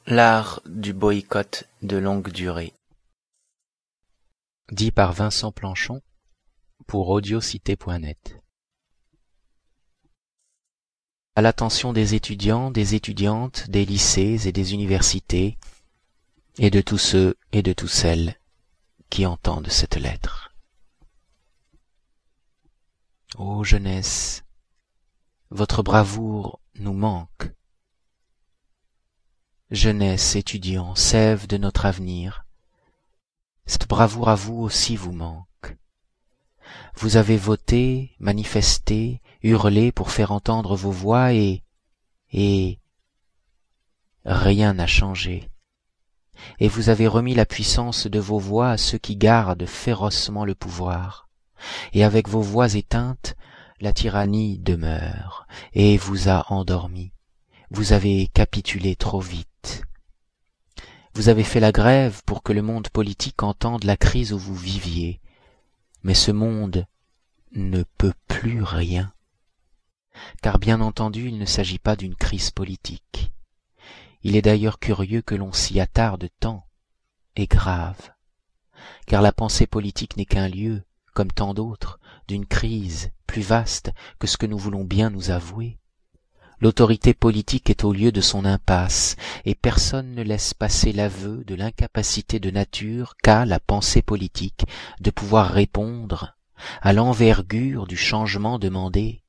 L'art du boycott de longue durée. Dit par Vincent Planchon pour audiocité.net. À l'attention des étudiants, des étudiantes, des lycées et des universités, et de tous ceux et de toutes celles qui entendent cette lettre. Ô jeunesse, votre bravoure nous manque. Jeunesse, étudiants, sève de notre avenir, cette bravoure à vous aussi vous manque. Vous avez voté, manifesté, hurlé pour faire entendre vos voix et rien n'a changé. Et vous avez remis la puissance de vos voix à ceux qui gardent férocement le pouvoir. Et avec vos voix éteintes, la tyrannie demeure et vous a endormis. Vous avez capitulé trop vite. Vous avez fait la grève pour que le monde politique entende la crise où vous viviez. Mais ce monde ne peut plus rien. Car bien entendu, il ne s'agit pas d'une crise politique. Il est d'ailleurs curieux que l'on s'y attarde tant, et grave. Car la pensée politique n'est qu'un lieu, comme tant d'autres, d'une crise plus vaste que ce que nous voulons bien nous avouer. L'autorité politique est au lieu de son impasse, et personne ne laisse passer l'aveu de l'incapacité de nature qu'a la pensée politique de pouvoir répondre à l'envergure du changement demandé.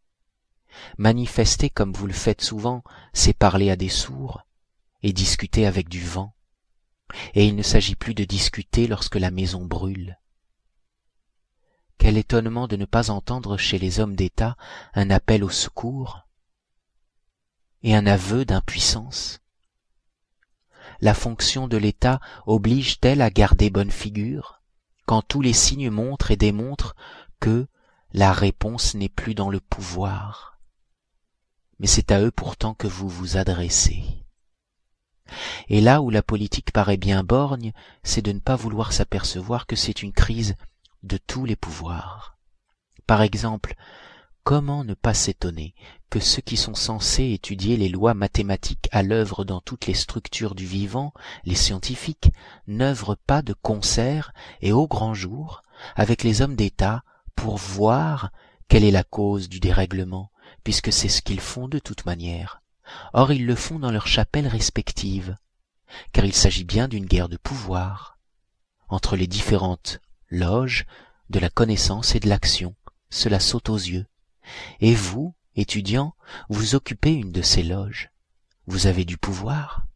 Manifester comme vous le faites souvent, c'est parler à des sourds et discuter avec du vent. Et il ne s'agit plus de discuter lorsque la maison brûle. Quel étonnement de ne pas entendre chez les hommes d'État un appel au secours et un aveu d'impuissance. La fonction de l'État oblige-t-elle à garder bonne figure, quand tous les signes montrent et démontrent que la réponse n'est plus dans le pouvoir? Mais c'est à eux pourtant que vous vous adressez. Et là où la politique paraît bien borgne, c'est de ne pas vouloir s'apercevoir que c'est une crise de tous les pouvoirs. Par exemple, comment ne pas s'étonner que ceux qui sont censés étudier les lois mathématiques à l'œuvre dans toutes les structures du vivant, les scientifiques, n'œuvrent pas de concert et au grand jour avec les hommes d'État pour voir quelle est la cause du dérèglement, puisque c'est ce qu'ils font de toute manière. Or ils le font dans leurs chapelles respectives, car il s'agit bien d'une guerre de pouvoir entre les différentes loges de la connaissance et de l'action. Cela saute aux yeux. Et vous, étudiants, vous occupez une de ces loges. Vous avez du pouvoir,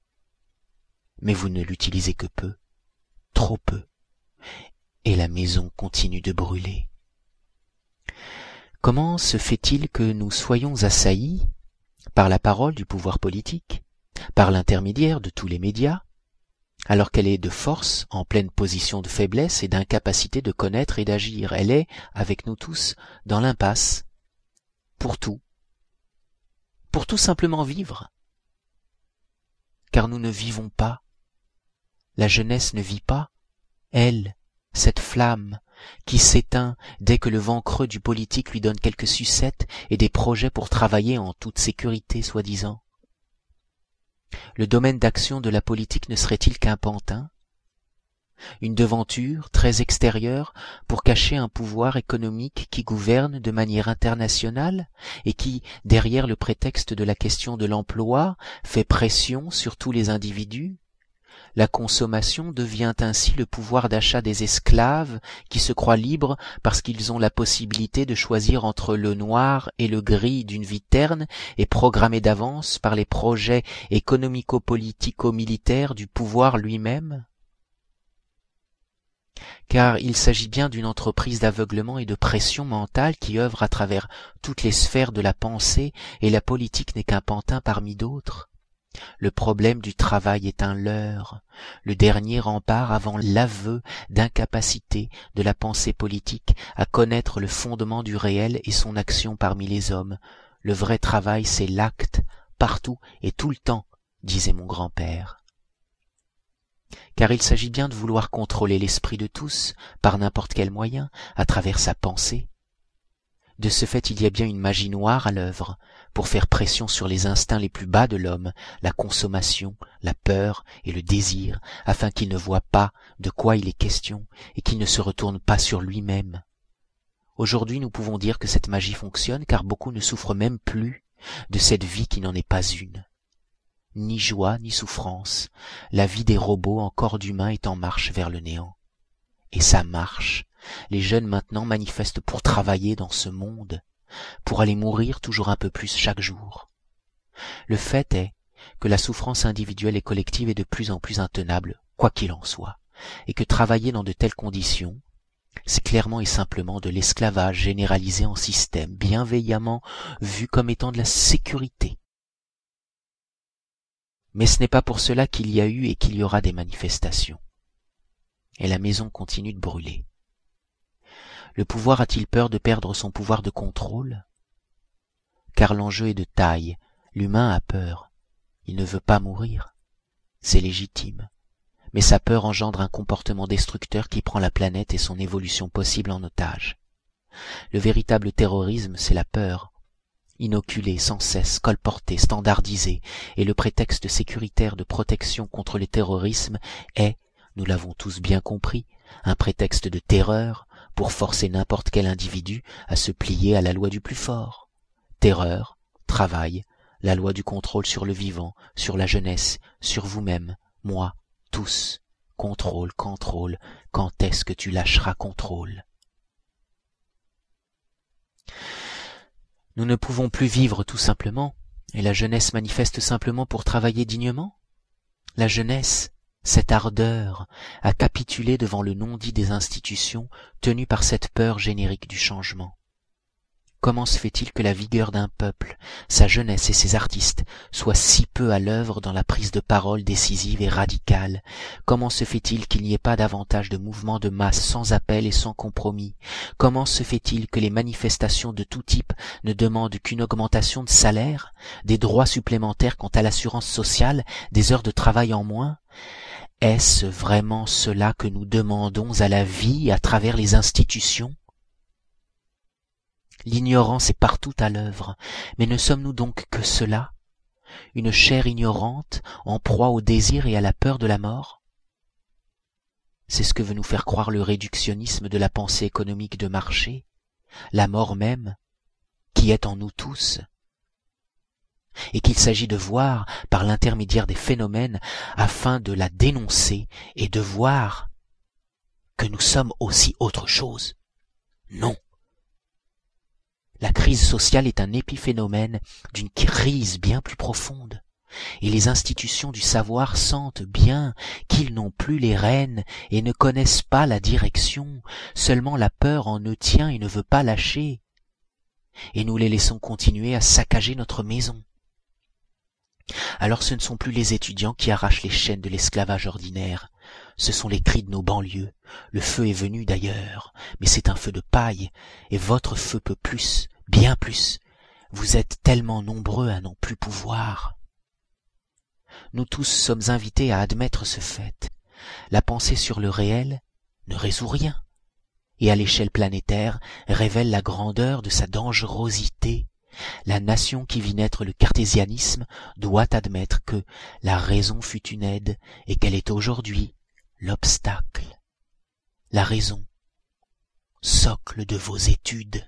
mais vous ne l'utilisez que peu, trop peu, et la maison continue de brûler. Comment se fait-il que nous soyons assaillis par la parole du pouvoir politique, par l'intermédiaire de tous les médias, alors qu'elle est de force en pleine position de faiblesse et d'incapacité de connaître et d'agir? Elle est, avec nous tous, dans l'impasse, pour tout simplement vivre. Car nous ne vivons pas, la jeunesse ne vit pas, elle, cette flamme qui s'éteint dès que le vent creux du politique lui donne quelques sucettes et des projets pour travailler en toute sécurité, soi-disant. Le domaine d'action de la politique ne serait-il qu'un pantin, une devanture très extérieure pour cacher un pouvoir économique qui gouverne de manière internationale et qui, derrière le prétexte de la question de l'emploi, fait pression sur tous les individus? La consommation devient ainsi le pouvoir d'achat des esclaves qui se croient libres parce qu'ils ont la possibilité de choisir entre le noir et le gris d'une vie terne et programmée d'avance par les projets économico-politico-militaires du pouvoir lui-même. Car il s'agit bien d'une entreprise d'aveuglement et de pression mentale qui œuvre à travers toutes les sphères de la pensée, et la politique n'est qu'un pantin parmi d'autres. Le problème du travail est un leurre, le dernier rempart avant l'aveu d'incapacité de la pensée politique à connaître le fondement du réel et son action parmi les hommes. Le vrai travail, c'est l'acte, partout et tout le temps, disait mon grand-père. Car il s'agit bien de vouloir contrôler l'esprit de tous, par n'importe quel moyen, à travers sa pensée. De ce fait, il y a bien une magie noire à l'œuvre, pour faire pression sur les instincts les plus bas de l'homme, la consommation, la peur et le désir, afin qu'il ne voie pas de quoi il est question et qu'il ne se retourne pas sur lui-même. Aujourd'hui, nous pouvons dire que cette magie fonctionne, car beaucoup ne souffrent même plus de cette vie qui n'en est pas une. Ni joie, ni souffrance, la vie des robots en corps d'humain est en marche vers le néant. Et ça marche. Les jeunes maintenant manifestent pour travailler dans ce monde, pour aller mourir toujours un peu plus chaque jour. Le fait est que la souffrance individuelle et collective est de plus en plus intenable, quoi qu'il en soit, et que travailler dans de telles conditions, c'est clairement et simplement de l'esclavage généralisé en système, bienveillamment vu comme étant de la sécurité. Mais ce n'est pas pour cela qu'il y a eu et qu'il y aura des manifestations. Et la maison continue de brûler. Le pouvoir a-t-il peur de perdre son pouvoir de contrôle? Car l'enjeu est de taille. L'humain a peur. Il ne veut pas mourir. C'est légitime. Mais sa peur engendre un comportement destructeur qui prend la planète et son évolution possible en otage. Le véritable terrorisme, c'est la peur. Inoculée, sans cesse, colportée, standardisée, et le prétexte sécuritaire de protection contre le terrorisme est, nous l'avons tous bien compris, un prétexte de terreur pour forcer n'importe quel individu à se plier à la loi du plus fort. Terreur, travail, la loi du contrôle sur le vivant, sur la jeunesse, sur vous-même, moi, tous. Contrôle, contrôle, quand est-ce que tu lâcheras contrôle? Nous ne pouvons plus vivre tout simplement, et la jeunesse manifeste simplement pour travailler dignement. La jeunesse, cette ardeur, a capitulé devant le non-dit des institutions, tenues par cette peur générique du changement. Comment se fait-il que la vigueur d'un peuple, sa jeunesse et ses artistes soient si peu à l'œuvre dans la prise de parole décisive et radicale? Comment se fait-il qu'il n'y ait pas davantage de mouvements de masse sans appel et sans compromis? Comment se fait-il que les manifestations de tout type ne demandent qu'une augmentation de salaire, des droits supplémentaires quant à l'assurance sociale, des heures de travail en moins? Est-ce vraiment cela que nous demandons à la vie à travers les institutions? L'ignorance est partout à l'œuvre, mais ne sommes-nous donc que cela, une chair ignorante, en proie au désir et à la peur de la mort? C'est ce que veut nous faire croire le réductionnisme de la pensée économique de marché, la mort même, qui est en nous tous, et qu'il s'agit de voir par l'intermédiaire des phénomènes afin de la dénoncer et de voir que nous sommes aussi autre chose. Non. La crise sociale est un épiphénomène d'une crise bien plus profonde, et les institutions du savoir sentent bien qu'ils n'ont plus les rênes et ne connaissent pas la direction, seulement la peur en eux tient et ne veut pas lâcher, et nous les laissons continuer à saccager notre maison. Alors ce ne sont plus les étudiants qui arrachent les chaînes de l'esclavage ordinaire, ce sont les cris de nos banlieues. Le feu est venu d'ailleurs, mais c'est un feu de paille, et votre feu peut plus, bien plus. Vous êtes tellement nombreux à n'en plus pouvoir. Nous tous sommes invités à admettre ce fait. La pensée sur le réel ne résout rien, et à l'échelle planétaire révèle la grandeur de sa dangerosité. La nation qui vit naître le cartésianisme doit admettre que la raison fut une aide et qu'elle est aujourd'hui l'obstacle. La raison, socle de vos études.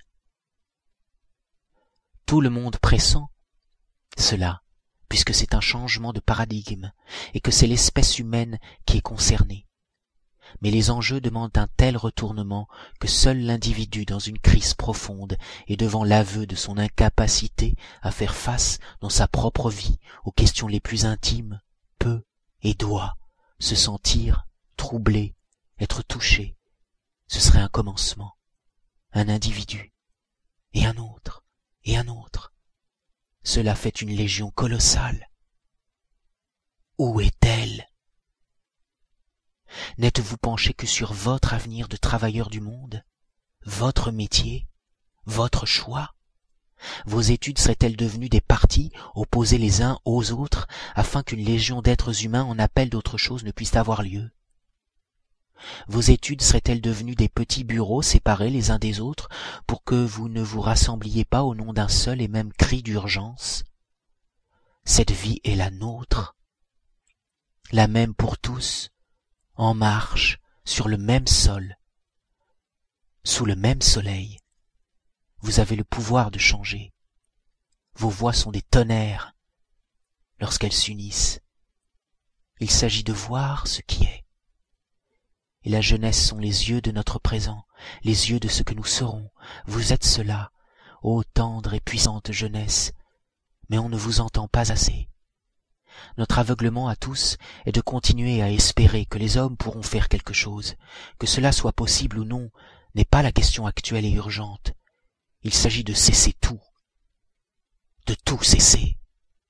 Tout le monde pressent cela, puisque c'est un changement de paradigme et que c'est l'espèce humaine qui est concernée. Mais les enjeux demandent un tel retournement que seul l'individu dans une crise profonde et devant l'aveu de son incapacité à faire face dans sa propre vie aux questions les plus intimes peut et doit se sentir troublé, être touché. Ce serait un commencement, un individu, et un autre, et un autre. Cela fait une légion colossale. Où est-elle? N'êtes-vous penché que sur votre avenir de travailleur du monde, votre métier, votre choix? Vos études seraient-elles devenues des partis opposés les uns aux autres afin qu'une légion d'êtres humains en appel d'autre chose ne puisse avoir lieu? Vos études seraient-elles devenues des petits bureaux séparés les uns des autres pour que vous ne vous rassembliez pas au nom d'un seul et même cri d'urgence? Cette vie est la nôtre. la même pour tous, en marche, sur le même sol, sous le même soleil. Vous avez le pouvoir de changer. Vos voix sont des tonnerres lorsqu'elles s'unissent. Il s'agit de voir ce qui est. Et la jeunesse sont les yeux de notre présent, les yeux de ce que nous serons. Vous êtes cela, ô tendre et puissante jeunesse, mais on ne vous entend pas assez. Notre aveuglement à tous est de continuer à espérer que les hommes pourront faire quelque chose. Que cela soit possible ou non n'est pas la question actuelle et urgente. Il s'agit de cesser tout. De tout cesser.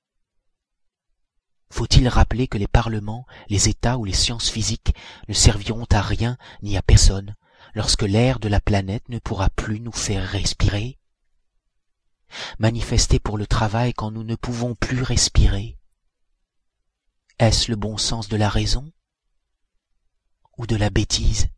Faut-il rappeler que les parlements, les États ou les sciences physiques ne serviront à rien ni à personne lorsque l'air de la planète ne pourra plus nous faire respirer? Manifester pour le travail quand nous ne pouvons plus respirer. Est-ce le bon sens de la raison ou de la bêtise?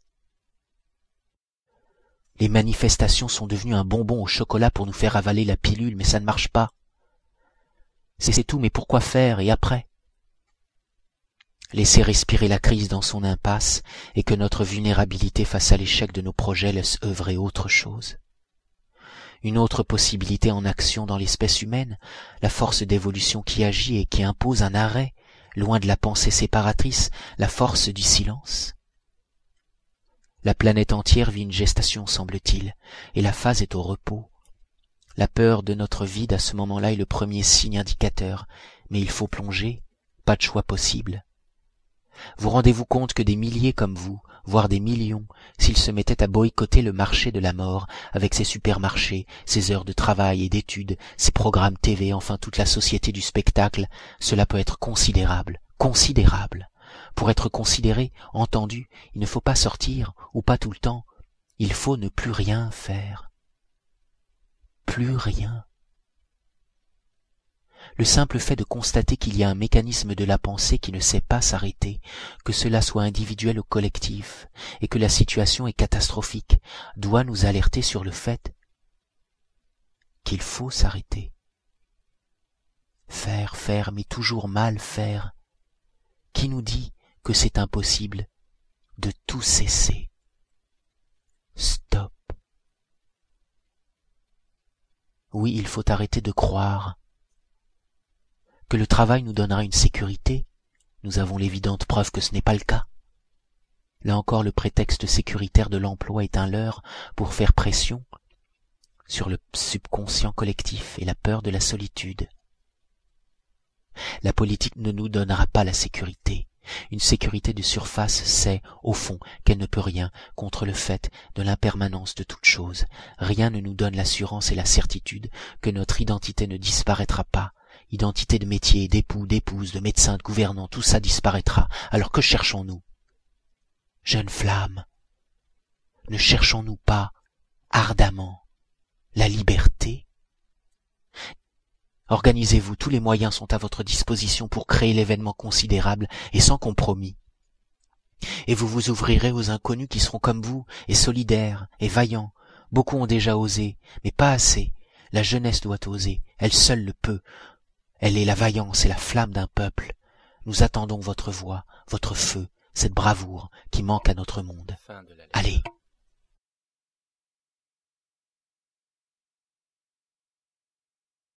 Les manifestations sont devenues un bonbon au chocolat pour nous faire avaler la pilule, mais ça ne marche pas. C'est tout, mais pourquoi faire et après? Laisser respirer la crise dans son impasse et que notre vulnérabilité face à l'échec de nos projets laisse œuvrer autre chose. Une autre possibilité en action dans l'espèce humaine, la force d'évolution qui agit et qui impose un arrêt, loin de la pensée séparatrice, la force du silence. La planète entière vit une gestation, semble-t-il, et la phase est au repos. La peur de notre vide à ce moment-là est le premier signe indicateur, mais il faut plonger, pas de choix possible. Vous rendez-vous compte que des milliers comme vous, voire des millions, s'ils se mettaient à boycotter le marché de la mort, avec ses supermarchés, ses heures de travail et d'études, ses programmes TV, enfin toute la société du spectacle, cela peut être considérable, considérable. Pour être considéré, entendu, il ne faut pas sortir, ou pas tout le temps, il faut ne plus rien faire. Plus rien. Le simple fait de constater qu'il y a un mécanisme de la pensée qui ne sait pas s'arrêter, que cela soit individuel ou collectif, et que la situation est catastrophique, doit nous alerter sur le fait qu'il faut s'arrêter. Faire, mais toujours mal faire. Qui nous dit que c'est impossible de tout cesser? Stop. Oui, il faut arrêter de croire que le travail nous donnera une sécurité. Nous avons l'évidente preuve que ce n'est pas le cas. Là encore, le prétexte sécuritaire de l'emploi est un leurre pour faire pression sur le subconscient collectif et la peur de la solitude. La politique ne nous donnera pas la sécurité. Une sécurité de surface sait, au fond, qu'elle ne peut rien contre le fait de l'impermanence de toute chose. Rien ne nous donne l'assurance et la certitude que notre identité ne disparaîtra pas. Identité de métier, d'époux, d'épouse, de médecin, de gouvernant, tout ça disparaîtra. Alors que cherchons-nous? Jeune flamme, ne cherchons-nous pas ardemment la liberté? Organisez-vous, tous les moyens sont à votre disposition pour créer l'événement considérable et sans compromis. Et vous vous ouvrirez aux inconnus qui seront comme vous, et solidaires, et vaillants. Beaucoup ont déjà osé, mais pas assez. La jeunesse doit oser, elle seule le peut. Elle est la vaillance et la flamme d'un peuple. Nous attendons votre voix, votre feu, cette bravoure qui manque à notre monde. Allez!